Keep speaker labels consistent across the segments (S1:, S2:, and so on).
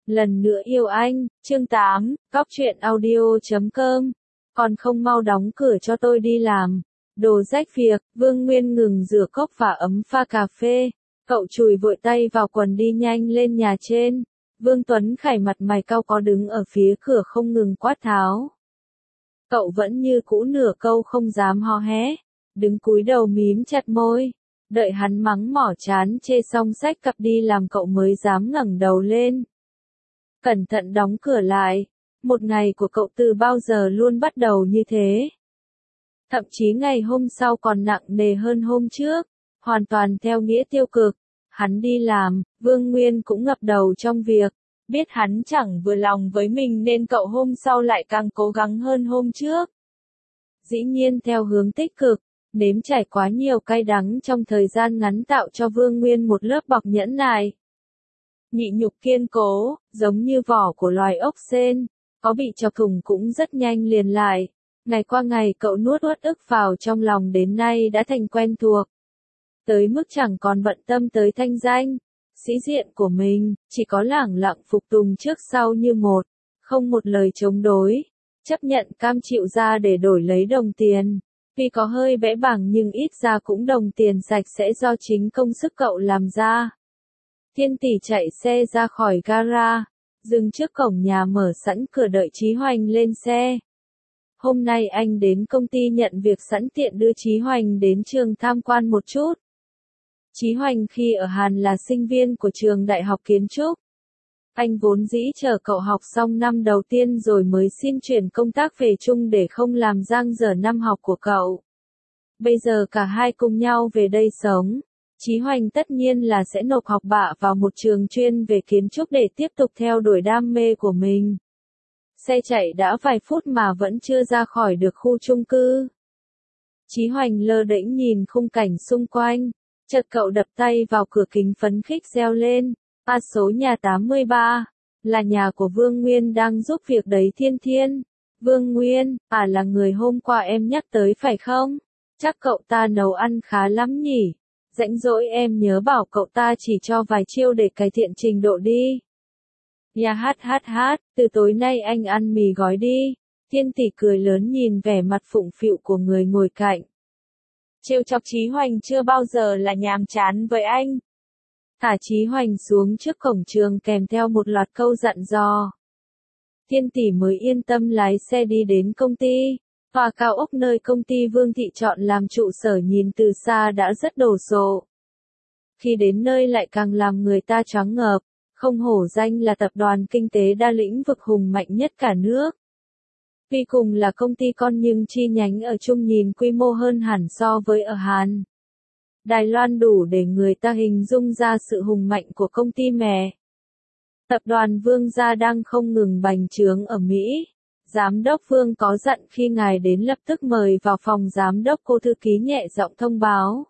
S1: Lần nữa yêu anh, chương 8, Cóc truyện audio.com. Còn không mau đóng cửa cho tôi đi làm. Đồ rách việc, Vương Nguyên ngừng rửa cốc và ấm pha cà phê. Cậu chùi vội tay vào quần đi nhanh lên nhà trên. Vương Tuấn Khải mặt mày cau có đứng ở phía cửa không ngừng quát tháo. Cậu vẫn như cũ nửa câu không dám hò hé. Đứng cúi đầu mím chặt môi. Đợi hắn mắng mỏ chán chê xong xách cặp đi làm cậu mới dám ngẩng đầu lên. Cẩn thận đóng cửa lại. Một ngày của cậu từ bao giờ luôn bắt đầu như thế. Thậm chí ngày hôm sau còn nặng nề hơn hôm trước. Hoàn toàn theo nghĩa tiêu cực. Hắn đi làm, Vương Nguyên cũng ngập đầu trong việc. Biết hắn chẳng vừa lòng với mình nên cậu hôm sau lại càng cố gắng hơn hôm trước. Dĩ nhiên theo hướng tích cực. Nếm trải quá nhiều cay đắng trong thời gian ngắn tạo cho Vương Nguyên một lớp bọc nhẫn nại. Nhịn nhục kiên cố, giống như vỏ của loài ốc sên, có bị chọc thủng cũng rất nhanh liền lại. Ngày qua ngày cậu nuốt uất ức vào trong lòng đến nay đã thành quen thuộc. Tới mức chẳng còn bận tâm tới thanh danh, sĩ diện của mình, chỉ có lẳng lặng phục tùng trước sau như một, không một lời chống đối, chấp nhận cam chịu ra để đổi lấy đồng tiền. Tuy có hơi bẽ bàng nhưng ít ra cũng đồng tiền sạch sẽ do chính công sức cậu làm ra. Thiên Tỷ chạy xe ra khỏi gara, dừng trước cổng nhà mở sẵn cửa đợi Chí Hoành lên xe. Hôm nay anh đến công ty nhận việc sẵn tiện đưa Chí Hoành đến trường tham quan một chút. Chí Hoành khi ở Hàn là sinh viên của trường Đại học Kiến trúc. Anh vốn dĩ chờ cậu học xong năm đầu tiên rồi mới xin chuyển công tác về chung để không làm dang dở năm học của cậu. Bây giờ cả hai cùng nhau về đây sống. Chí Hoành tất nhiên là sẽ nộp học bạ vào một trường chuyên về kiến trúc để tiếp tục theo đuổi đam mê của mình. Xe chạy đã vài phút mà vẫn chưa ra khỏi được khu chung cư. Chí Hoành lơ đễnh nhìn khung cảnh xung quanh. Chợt cậu đập tay vào cửa kính phấn khích reo lên. Số nhà 83, là nhà của Vương Nguyên đang giúp việc đấy Thiên Thiên. Vương Nguyên, là người hôm qua em nhắc tới phải không? Chắc cậu ta nấu ăn khá lắm nhỉ? Rảnh rỗi em nhớ bảo cậu ta chỉ cho vài chiêu để cải thiện trình độ đi. Từ tối nay anh ăn mì gói đi. Thiên Tỷ cười lớn nhìn vẻ mặt phụng phịu của người ngồi cạnh. Trêu chọc Chí Hoành chưa bao giờ là nhàm chán với anh. Thả Chí Hoành xuống trước cổng trường kèm theo một loạt câu dặn dò. Thiên Tỷ mới yên tâm lái xe đi đến công ty. Tòa cao ốc nơi công ty Vương Thị chọn làm trụ sở nhìn từ xa đã rất đồ sộ. Khi đến nơi lại càng làm người ta choáng ngợp, không hổ danh là tập đoàn kinh tế đa lĩnh vực hùng mạnh nhất cả nước. Tuy cùng là công ty con nhưng chi nhánh ở Trung nhìn quy mô hơn hẳn so với ở Hàn. Đài Loan đủ để người ta hình dung ra sự hùng mạnh của công ty mẹ. Tập đoàn Vương gia đang không ngừng bành trướng ở Mỹ. Giám đốc Vương có dặn khi ngài đến lập tức mời vào phòng giám đốc. Cô thư ký nhẹ giọng thông báo.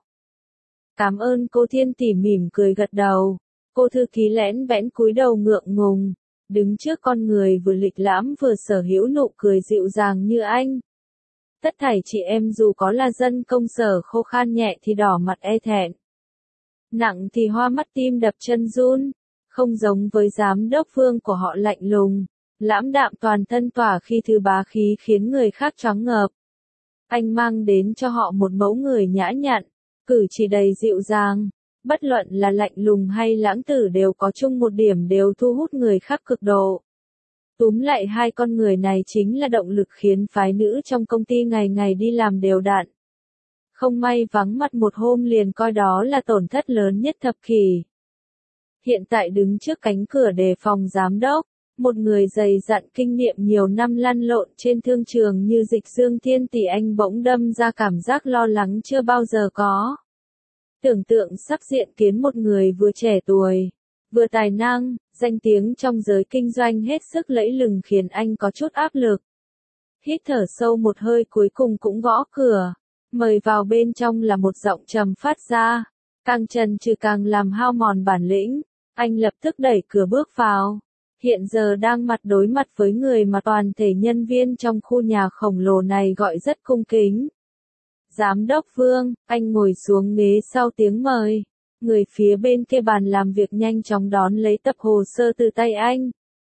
S1: Cảm ơn cô. Thiên Tỷ mỉm cười gật đầu. Cô thư ký lẽn bẽn cúi đầu ngượng ngùng, đứng trước con người vừa lịch lãm vừa sở hữu nụ cười dịu dàng như anh. Tất thảy chị em dù có là dân công sở khô khan nhẹ thì đỏ mặt e thẹn, nặng thì hoa mắt tim đập chân run, không giống với giám đốc Vương của họ lạnh lùng, lãm đạm toàn thân tỏa khi thứ bá khí khiến người khác choáng ngợp. Anh mang đến cho họ một mẫu người nhã nhặn, cử chỉ đầy dịu dàng, bất luận là lạnh lùng hay lãng tử đều có chung một điểm đều thu hút người khác cực độ. Túm lại hai con người này chính là động lực khiến phái nữ trong công ty ngày ngày đi làm đều đặn. Không may vắng mặt một hôm liền coi đó là tổn thất lớn nhất thập kỷ. Hiện tại đứng trước cánh cửa đề phòng giám đốc, một người dày dặn kinh nghiệm nhiều năm lăn lộn trên thương trường như Dịch Dương. Thiên Tỷ anh bỗng đâm ra cảm giác lo lắng chưa bao giờ có. Tưởng tượng sắp diện kiến một người vừa trẻ tuổi, vừa tài năng, danh tiếng trong giới kinh doanh hết sức lẫy lừng khiến anh có chút áp lực. Hít thở sâu một hơi cuối cùng cũng gõ cửa. Mời vào. Bên trong là một giọng trầm phát ra. Càng chần chừ càng làm hao mòn bản lĩnh. Anh lập tức đẩy cửa bước vào. Hiện giờ đang mặt đối mặt với người mà toàn thể nhân viên trong khu nhà khổng lồ này gọi rất cung kính. Giám đốc Vương, anh ngồi xuống ghế sau tiếng mời. Người phía bên kia bàn làm việc nhanh chóng đón lấy tập hồ sơ từ tay anh.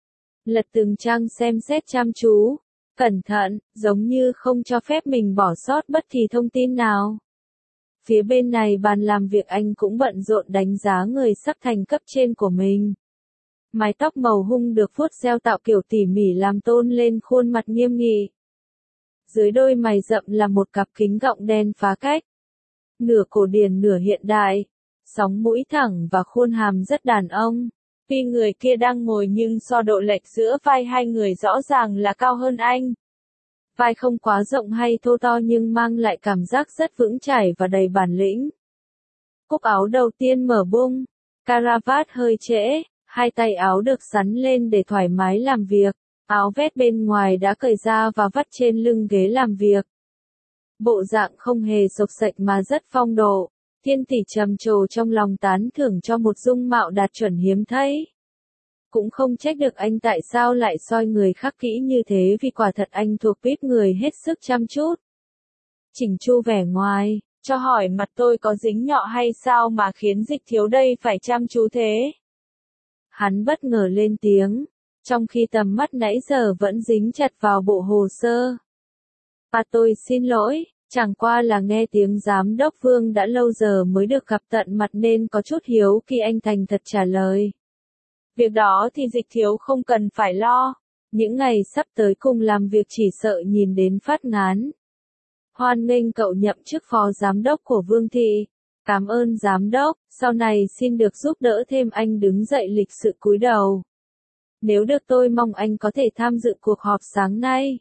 S1: Lật từng trang xem xét chăm chú, cẩn thận, giống như không cho phép mình bỏ sót bất kỳ thông tin nào. Phía bên này bàn làm việc anh cũng bận rộn đánh giá người sắp thành cấp trên của mình. Mái tóc màu hung được vuốt gel tạo kiểu tỉ mỉ làm tôn lên khuôn mặt nghiêm nghị. Dưới đôi mày rậm là một cặp kính gọng đen phá cách. Nửa cổ điển nửa hiện đại, sóng mũi thẳng và khuôn hàm rất đàn ông. Tuy người kia đang ngồi nhưng so độ lệch giữa vai hai người rõ ràng là cao hơn anh. Vai không quá rộng hay thô to nhưng mang lại cảm giác rất vững chãi và đầy bản lĩnh. Cúc áo đầu tiên mở bung, caravat hơi trễ, hai tay áo được xắn lên để thoải mái làm việc, áo vest bên ngoài đã cởi ra và vắt trên lưng ghế làm việc. Bộ dạng không hề xộc xệch mà rất phong độ, Thiên Tỷ trầm trồ trong lòng tán thưởng cho một dung mạo đạt chuẩn hiếm thấy. Cũng không trách được anh tại sao lại soi người khác kỹ như thế vì quả thật anh thuộc tuýp người hết sức chăm chút. Chỉnh chu vẻ ngoài, cho hỏi mặt tôi có dính nhọ hay sao mà khiến Dịch Thiếu đây phải chăm chú thế? Hắn bất ngờ lên tiếng, trong khi tầm mắt nãy giờ vẫn dính chặt vào bộ hồ sơ. Tôi xin lỗi, chẳng qua là nghe tiếng giám đốc Vương đã lâu giờ mới được gặp tận mặt nên có chút hiếu kỳ anh thành thật trả lời. Việc đó thì Dịch Thiếu không cần phải lo, những ngày sắp tới cùng làm việc chỉ sợ nhìn đến phát ngán. Hoan nghênh cậu nhậm chức phó giám đốc của Vương Thị. Cảm ơn giám đốc, sau này xin được giúp đỡ thêm. Anh đứng dậy lịch sự cúi đầu. Nếu được tôi mong anh có thể tham dự cuộc họp sáng nay.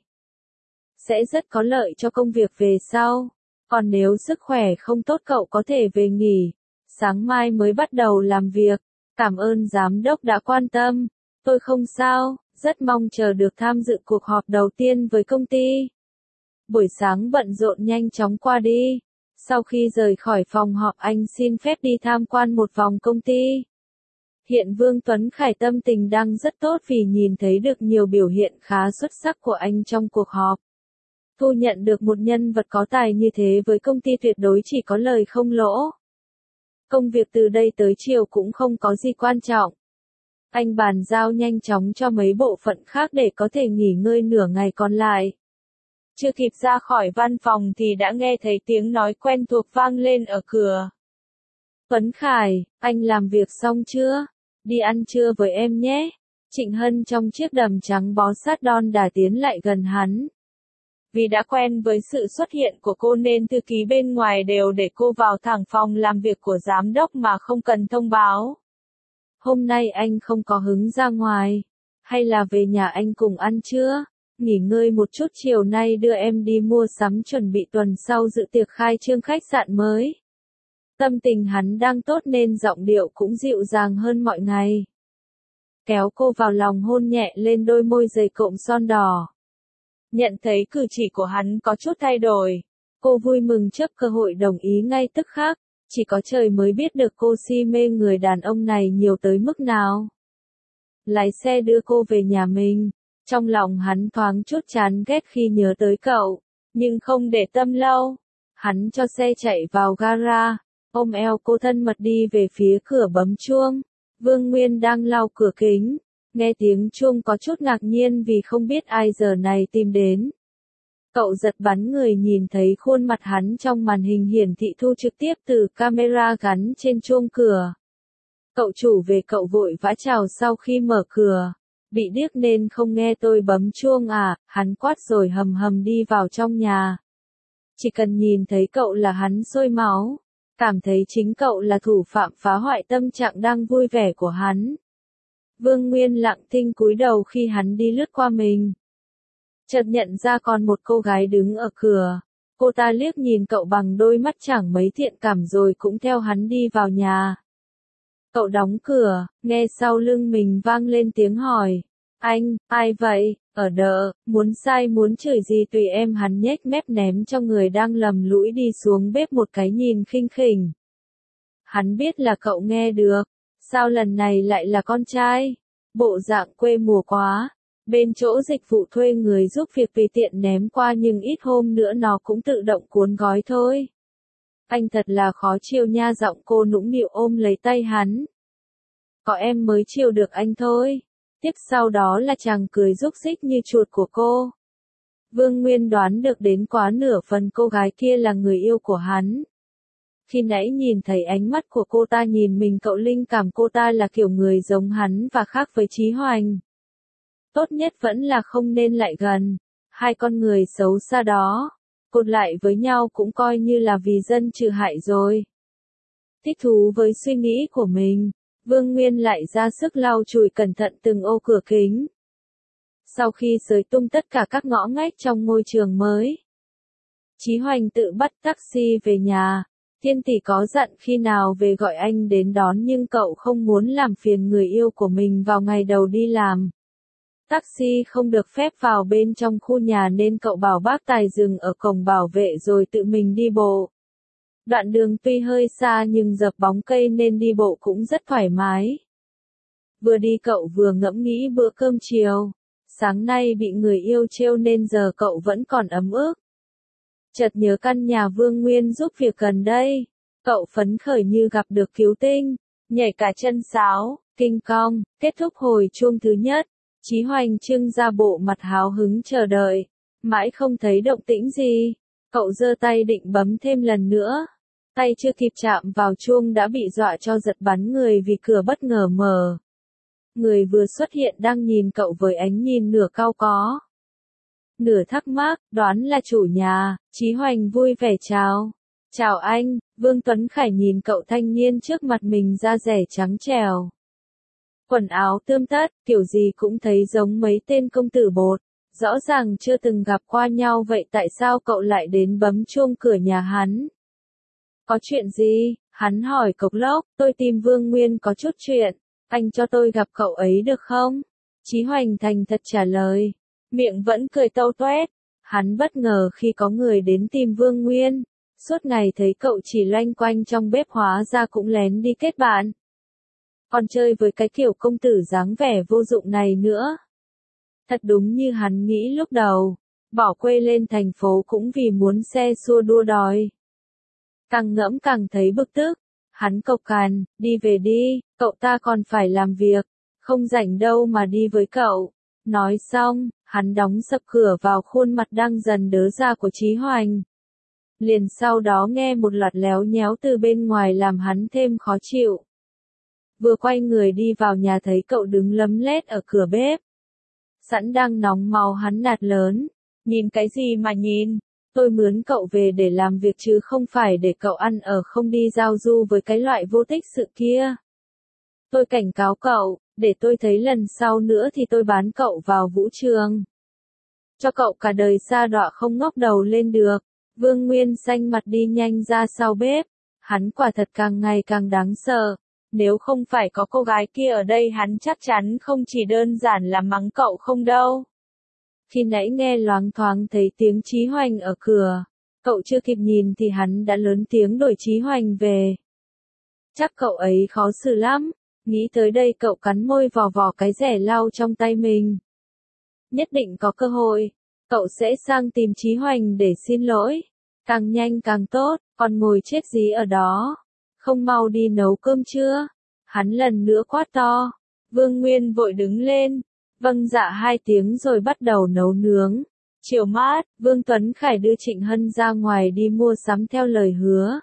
S1: Sẽ rất có lợi cho công việc về sau. Còn nếu sức khỏe không tốt cậu có thể về nghỉ. Sáng mai mới bắt đầu làm việc. Cảm ơn giám đốc đã quan tâm. Tôi không sao, rất mong chờ được tham dự cuộc họp đầu tiên với công ty. Buổi sáng bận rộn nhanh chóng qua đi. Sau khi rời khỏi phòng họp anh xin phép đi tham quan một vòng công ty. Hiện Vương Tuấn Khải tâm tình đang rất tốt vì nhìn thấy được nhiều biểu hiện khá xuất sắc của anh trong cuộc họp. Thu nhận được một nhân vật có tài như thế với công ty tuyệt đối chỉ có lời không lỗ. Công việc từ đây tới chiều cũng không có gì quan trọng. Anh bàn giao nhanh chóng cho mấy bộ phận khác để có thể nghỉ ngơi nửa ngày còn lại. Chưa kịp ra khỏi văn phòng thì đã nghe thấy tiếng nói quen thuộc vang lên ở cửa. Tuấn Khải, anh làm việc xong chưa? Đi ăn trưa với em nhé. Trịnh Hân trong chiếc đầm trắng bó sát đon đả tiến lại gần hắn. Vì đã quen với sự xuất hiện của cô nên thư ký bên ngoài đều để cô vào thẳng phòng làm việc của giám đốc mà không cần thông báo. Hôm nay anh không có hứng ra ngoài. Hay là về nhà anh cùng ăn trưa? Nghỉ ngơi một chút chiều nay đưa em đi mua sắm chuẩn bị tuần sau dự tiệc khai trương khách sạn mới. Tâm tình hắn đang tốt nên giọng điệu cũng dịu dàng hơn mọi ngày. Kéo cô vào lòng hôn nhẹ lên đôi môi dày cộm son đỏ. Nhận thấy cử chỉ của hắn có chút thay đổi. Cô vui mừng trước cơ hội đồng ý ngay tức khắc. Chỉ có trời mới biết được cô si mê người đàn ông này nhiều tới mức nào. Lái xe đưa cô về nhà mình. Trong lòng hắn thoáng chút chán ghét khi nhớ tới cậu. Nhưng không để tâm lâu. Hắn cho xe chạy vào gara. Ôm eo cô thân mật đi về phía cửa bấm chuông. Vương Nguyên đang lau cửa kính. Nghe tiếng chuông có chút ngạc nhiên vì không biết ai giờ này tìm đến. Cậu giật bắn người nhìn thấy khuôn mặt hắn trong màn hình hiển thị thu trực tiếp từ camera gắn trên chuông cửa. Cậu chủ về cậu vội vã chào sau khi mở cửa. Bị điếc nên không nghe tôi bấm chuông à, hắn quát rồi hầm hầm đi vào trong nhà. Chỉ cần nhìn thấy cậu là hắn sôi máu. Cảm thấy chính cậu là thủ phạm phá hoại tâm trạng đang vui vẻ của hắn. Vương Nguyên lặng thinh cúi đầu khi hắn đi lướt qua mình. Chợt nhận ra còn một cô gái đứng ở cửa. Cô ta liếc nhìn cậu bằng đôi mắt chẳng mấy thiện cảm rồi cũng theo hắn đi vào nhà. Cậu đóng cửa, nghe sau lưng mình vang lên tiếng hỏi. Anh, ai vậy, ở đợ, muốn sai muốn chửi gì tùy em. Hắn nhếch mép ném cho người đang lầm lũi đi xuống bếp một cái nhìn khinh khỉnh. Hắn biết là cậu nghe được, sao lần này lại là con trai, bộ dạng quê mùa quá. Bên chỗ dịch vụ thuê người giúp việc tùy tiện ném qua nhưng ít hôm nữa nó cũng tự động cuốn gói thôi. Anh thật là khó chiều nha, giọng cô nũng nịu ôm lấy tay hắn. Có em mới chiều được anh thôi. Tiếp sau đó là chàng cười rúc rích như chuột của cô. Vương Nguyên đoán được đến quá nửa phần cô gái kia là người yêu của hắn. Khi nãy nhìn thấy ánh mắt của cô ta nhìn mình, cậu linh cảm cô ta là kiểu người giống hắn và khác với Chí Hoành. Tốt nhất vẫn là không nên lại gần. Hai con người xấu xa đó, cột lại với nhau cũng coi như là vì dân trừ hại rồi. Thích thú với suy nghĩ của mình, Vương Nguyên lại ra sức lau chùi cẩn thận từng ô cửa kính. Sau khi xới tung tất cả các ngõ ngách trong ngôi trường mới, Chí Hoành tự bắt taxi về nhà. Thiên tỷ có dặn khi nào về gọi anh đến đón nhưng cậu không muốn làm phiền người yêu của mình vào ngày đầu đi làm. Taxi không được phép vào bên trong khu nhà nên cậu bảo bác tài dừng ở cổng bảo vệ rồi tự mình đi bộ. Đoạn đường tuy hơi xa nhưng dập bóng cây nên đi bộ cũng rất thoải mái. Vừa đi cậu vừa ngẫm nghĩ bữa cơm chiều. Sáng nay bị người yêu trêu nên giờ cậu vẫn còn ấm ức. Chợt nhớ căn nhà Vương Nguyên giúp việc gần đây. Cậu phấn khởi như gặp được cứu tinh, nhảy cả chân sáo, kinh cong, kết thúc hồi chuông thứ nhất. Chí Hoành trưng ra bộ mặt háo hứng chờ đợi. Mãi không thấy động tĩnh gì. Cậu giơ tay định bấm thêm lần nữa. Tay chưa kịp chạm vào chuông đã bị dọa cho giật bắn người vì cửa bất ngờ mở. Người vừa xuất hiện đang nhìn cậu với ánh nhìn nửa cau có, nửa thắc mắc, đoán là chủ nhà. Chí Hoành vui vẻ chào. Chào anh. Vương Tuấn Khải nhìn cậu thanh niên trước mặt mình, da dẻ trắng trẻo. Quần áo tươm tất, kiểu gì cũng thấy giống mấy tên công tử bột. Rõ ràng chưa từng gặp qua nhau, vậy tại sao cậu lại đến bấm chuông cửa nhà hắn? Có chuyện gì? Hắn hỏi cộc lốc. Tôi tìm Vương Nguyên có chút chuyện. Anh cho tôi gặp cậu ấy được không? Chí Hoành thành thật trả lời. Miệng vẫn cười tâu toét. Hắn bất ngờ khi có người đến tìm Vương Nguyên. Suốt ngày thấy cậu chỉ loanh quanh trong bếp hóa ra cũng lén đi kết bạn. Còn chơi với cái kiểu công tử dáng vẻ vô dụng này nữa. Thật đúng như hắn nghĩ lúc đầu. Bỏ quê lên thành phố cũng vì muốn xe xua đua đòi. Càng ngẫm càng thấy bực tức. Hắn cộc cằn, đi về đi, cậu ta còn phải làm việc. Không rảnh đâu mà đi với cậu. Nói xong, hắn đóng sập cửa vào khuôn mặt đang dần đớ ra của Chí Hoành. Liền sau đó nghe một loạt léo nhéo từ bên ngoài làm hắn thêm khó chịu. Vừa quay người đi vào nhà thấy cậu đứng lấm lét ở cửa bếp. Sẵn đang nóng máu hắn nạt lớn. Nhìn cái gì mà nhìn? Tôi mướn cậu về để làm việc chứ không phải để cậu ăn ở không đi giao du với cái loại vô tích sự kia. Tôi cảnh cáo cậu, để tôi thấy lần sau nữa thì tôi bán cậu vào vũ trường. Cho cậu cả đời sa đọa không ngóc đầu lên được. Vương Nguyên xanh mặt đi nhanh ra sau bếp. Hắn quả thật càng ngày càng đáng sợ. Nếu không phải có cô gái kia ở đây hắn chắc chắn không chỉ đơn giản là mắng cậu không đâu. Khi nãy nghe loáng thoáng thấy tiếng Chí Hoành ở cửa. Cậu chưa kịp nhìn thì hắn đã lớn tiếng đuổi Chí Hoành về. Chắc cậu ấy khó xử lắm. Nghĩ tới đây cậu cắn môi vò vò cái rẻ lau trong tay mình. Nhất định có cơ hội. Cậu sẽ sang tìm Chí Hoành để xin lỗi. Càng nhanh càng tốt, còn ngồi chết gì ở đó. Không mau đi nấu cơm chưa? Hắn lần nữa quát to. Vương Nguyên vội đứng lên. Vâng dạ hai tiếng rồi bắt đầu nấu nướng. Chiều mát, Vương Tuấn Khải đưa Trịnh Hân ra ngoài đi mua sắm theo lời hứa.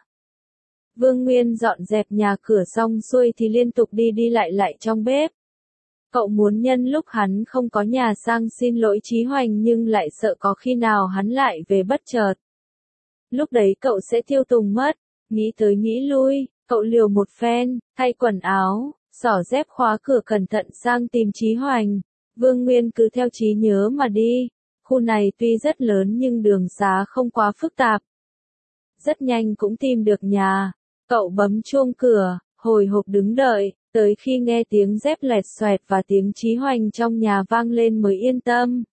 S1: Vương Nguyên dọn dẹp nhà cửa xong xuôi thì liên tục đi đi lại trong bếp. Cậu muốn nhân lúc hắn không có nhà sang xin lỗi Chí Hoành nhưng lại sợ có khi nào hắn lại về bất chợt. Lúc đấy cậu sẽ tiêu tùng mất. Nghĩ tới nghĩ lui, cậu liều một phen, thay quần áo, xỏ dép khóa cửa cẩn thận sang tìm Chí Hoành. Vương Nguyên cứ theo trí nhớ mà đi. Khu này tuy rất lớn nhưng đường xá không quá phức tạp. Rất nhanh cũng tìm được nhà. Cậu bấm chuông cửa, hồi hộp đứng đợi, tới khi nghe tiếng dép lẹt xoẹt và tiếng Chí Hoành trong nhà vang lên mới yên tâm.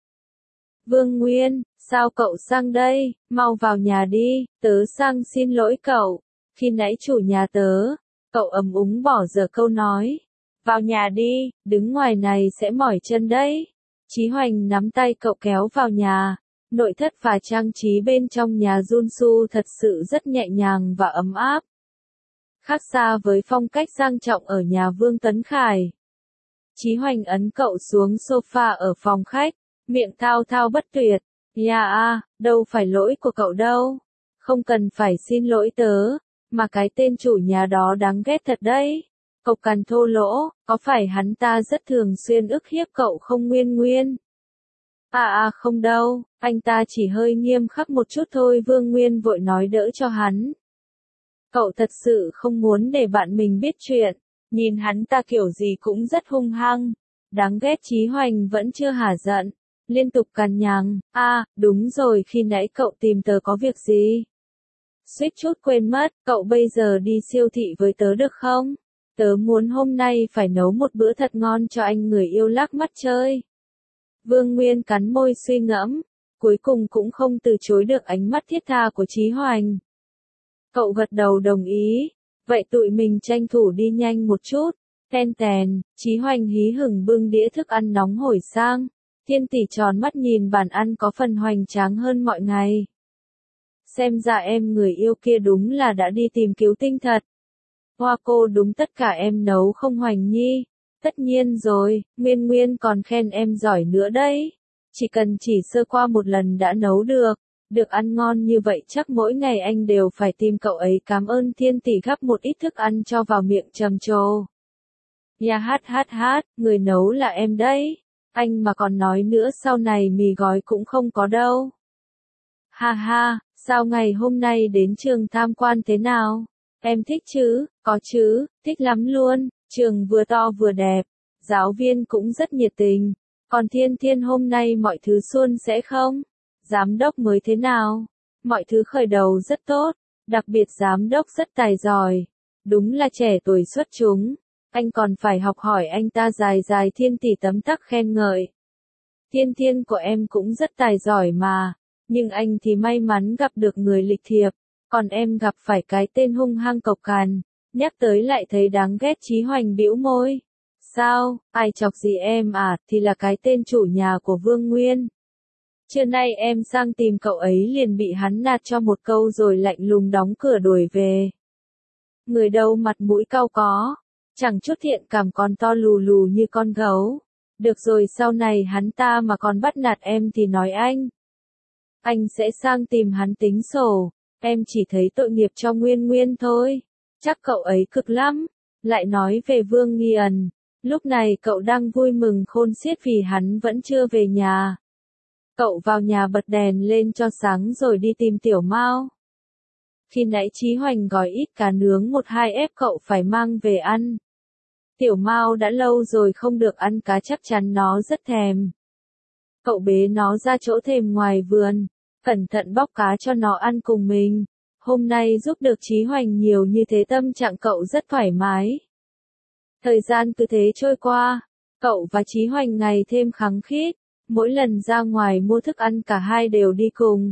S1: Vương Nguyên, sao cậu sang đây, mau vào nhà đi, tớ sang xin lỗi cậu. Khi nãy chủ nhà tớ, cậu ấm úng bỏ dở câu nói. Vào nhà đi, đứng ngoài này sẽ mỏi chân đấy. Chí Hoành nắm tay cậu kéo vào nhà. Nội thất và trang trí bên trong nhà Junsu thật sự rất nhẹ nhàng và ấm áp. Khác xa với phong cách sang trọng ở nhà Vương Tuấn Khải. Chí Hoành ấn cậu xuống sofa ở phòng khách, miệng thao thao bất tuyệt. Đâu phải lỗi của cậu đâu. Không cần phải xin lỗi tớ, mà cái tên chủ nhà đó đáng ghét thật đấy. Cậu cằn thô lỗ, có phải hắn ta rất thường xuyên ức hiếp cậu không Nguyên Nguyên? Không đâu, anh ta chỉ hơi nghiêm khắc một chút thôi. Vương Nguyên vội nói đỡ cho hắn. Cậu thật sự không muốn để bạn mình biết chuyện, nhìn hắn ta kiểu gì cũng rất hung hăng. Đáng ghét. Chí Hoành vẫn chưa hả giận, liên tục cằn nhằn. Đúng rồi, khi nãy cậu tìm tớ có việc gì? Suýt chút quên mất, cậu bây giờ đi siêu thị với tớ được không? Tớ muốn hôm nay phải nấu một bữa thật ngon cho anh người yêu lác mắt chơi. Vương Nguyên cắn môi suy ngẫm, cuối cùng cũng không từ chối được ánh mắt thiết tha của Chí Hoành. Cậu gật đầu đồng ý, vậy tụi mình tranh thủ đi nhanh một chút. Ten tèn, Chí Hoành hí hửng bưng đĩa thức ăn nóng hổi sang. Thiên Tỷ tròn mắt nhìn bàn ăn có phần hoành tráng hơn mọi ngày. Xem ra em người yêu kia đúng là đã đi tìm cứu tinh thật. Hoa cô đúng tất cả em nấu không Hoành nhi. Tất nhiên rồi, Nguyên Nguyên còn khen em giỏi nữa đấy. Chỉ sơ qua một lần đã nấu được. Được ăn ngon như vậy chắc mỗi ngày anh đều phải tìm cậu ấy cảm ơn. Thiên Tỷ gắp một ít thức ăn cho vào miệng trầm trồ. Người nấu là em đấy. Anh mà còn nói nữa sau này mì gói cũng không có đâu. Sao ngày hôm nay đến trường tham quan thế nào? Em thích chứ? Có chứ, thích lắm luôn. Trường vừa to vừa đẹp, giáo viên cũng rất nhiệt tình. Còn Thiên Thiên hôm nay mọi thứ suôn sẻ không? Giám đốc mới thế nào? Mọi thứ khởi đầu rất tốt, đặc biệt giám đốc rất tài giỏi. Đúng là trẻ tuổi xuất chúng. Anh còn phải học hỏi anh ta dài. Thiên Tỷ tấm tắc khen ngợi. Thiên Thiên của em cũng rất tài giỏi mà, nhưng anh thì may mắn gặp được người lịch thiệp, còn em gặp phải cái tên hung hăng cộc cằn. Nhắc tới lại thấy đáng ghét. Chí Hoành bĩu môi. Sao, ai chọc gì em thì là cái tên chủ nhà của Vương Nguyên. Trưa nay em sang tìm cậu ấy liền bị hắn nạt cho một câu rồi lạnh lùng đóng cửa đuổi về. Người đâu mặt mũi cau có, chẳng chút thiện cảm, còn to lù lù như con gấu. Được rồi, sau này hắn ta mà còn bắt nạt em thì nói anh sẽ sang tìm hắn tính sổ. Em chỉ thấy tội nghiệp cho Nguyên Nguyên thôi. Chắc cậu ấy cực lắm. Lại nói về Vương Nghi Ẩn. Lúc này cậu đang vui mừng khôn xiết vì hắn vẫn chưa về nhà. Cậu vào nhà bật đèn lên cho sáng rồi đi tìm Tiểu Mao. Khi nãy Chí Hoành gói ít cá nướng 1-2 ép cậu phải mang về ăn. Tiểu Mao đã lâu rồi không được ăn cá, chắc chắn nó rất thèm. Cậu bế nó ra chỗ thềm ngoài vườn, cẩn thận bóc cá cho nó ăn cùng mình. Hôm nay giúp được Chí Hoành nhiều như thế tâm trạng cậu rất thoải mái. Thời gian cứ thế trôi qua, cậu và Chí Hoành ngày thêm khăng khít, mỗi lần ra ngoài mua thức ăn cả hai đều đi cùng.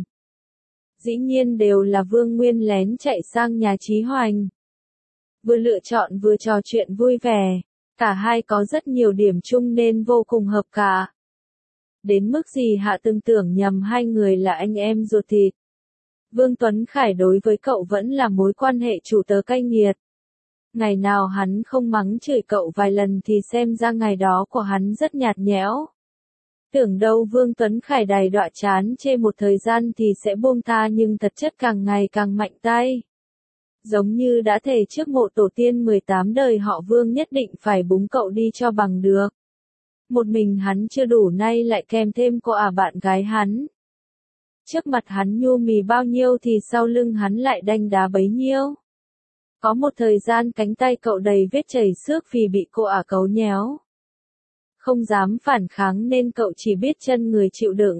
S1: Dĩ nhiên đều là Vương Nguyên lén chạy sang nhà Chí Hoành. Vừa lựa chọn vừa trò chuyện vui vẻ, cả hai có rất nhiều điểm chung nên vô cùng hợp cả. Đến mức gì Hạ từng tưởng nhầm hai người là anh em ruột thịt. Vương Tuấn Khải đối với cậu vẫn là mối quan hệ chủ tớ cay nghiệt. Ngày nào hắn không mắng chửi cậu vài lần thì xem ra ngày đó của hắn rất nhạt nhẽo. Tưởng đâu Vương Tuấn Khải đầy đọa chán chê một thời gian thì sẽ buông tha, nhưng thật chất càng ngày càng mạnh tay. Giống như đã thề trước mộ tổ tiên 18 đời họ Vương nhất định phải búng cậu đi cho bằng được. Một mình hắn chưa đủ, nay lại kèm thêm cô bạn gái hắn. Trước mặt hắn nhu mì bao nhiêu thì sau lưng hắn lại đanh đá bấy nhiêu. Có một thời gian cánh tay cậu đầy vết chảy xước vì bị cô cấu nhéo. Không dám phản kháng nên cậu chỉ biết chân người chịu đựng.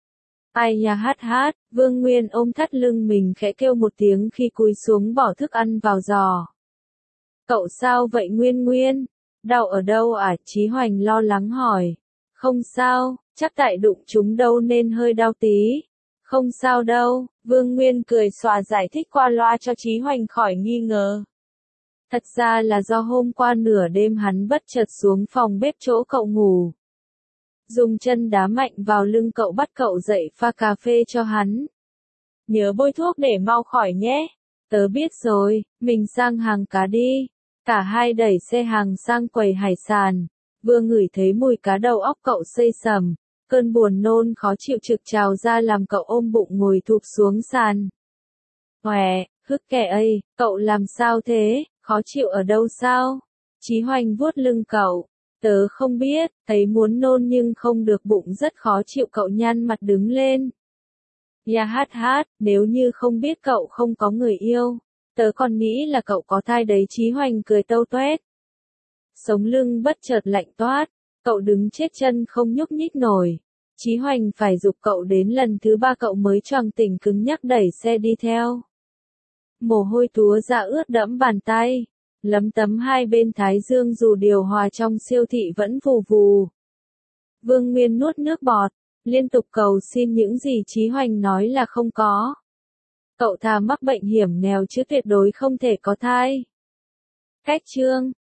S1: Vương Nguyên ôm thắt lưng mình khẽ kêu một tiếng khi cúi xuống bỏ thức ăn vào giò. Cậu sao vậy Nguyên Nguyên? Đau ở đâu Chí Hoành lo lắng hỏi. Không sao, chắc tại đụng chúng đâu nên hơi đau tí. Không sao đâu, Vương Nguyên cười xòa giải thích qua loa cho Chí Hoành khỏi nghi ngờ. Thật ra là do hôm qua nửa đêm hắn bất chợt xuống phòng bếp chỗ cậu ngủ. Dùng chân đá mạnh vào lưng cậu, bắt cậu dậy pha cà phê cho hắn. Nhớ bôi thuốc để mau khỏi nhé. Tớ biết rồi, mình sang hàng cá đi. Cả hai đẩy xe hàng sang quầy hải sản. Vừa ngửi thấy mùi cá đầu óc cậu xây sầm, cơn buồn nôn khó chịu trực trào ra làm cậu ôm bụng ngồi thụp xuống sàn. Hòe, hức kẻ ơi, cậu làm sao thế, khó chịu ở đâu sao? Chí Hoành vuốt lưng cậu. Tớ không biết, thấy muốn nôn nhưng không được, bụng rất khó chịu, cậu nhăn mặt đứng lên. Ya hát hát, nếu như không biết cậu không có người yêu, tớ còn nghĩ là cậu có thai đấy. Chí Hoành cười tâu toét. Sống lưng bất chợt lạnh toát, cậu đứng chết chân không nhúc nhích nổi. Chí Hoành phải giục cậu đến lần thứ 3 cậu mới choàng tỉnh, cứng nhắc đẩy xe đi theo. Mồ hôi túa ra ướt đẫm bàn tay, lấm tấm hai bên thái dương, dù điều hòa trong siêu thị vẫn vù vù. Vương Nguyên nuốt nước bọt, liên tục cầu xin những gì Chí Hoành nói là không có. Cậu thà mắc bệnh hiểm nghèo chứ tuyệt đối không thể có thai. Cách chương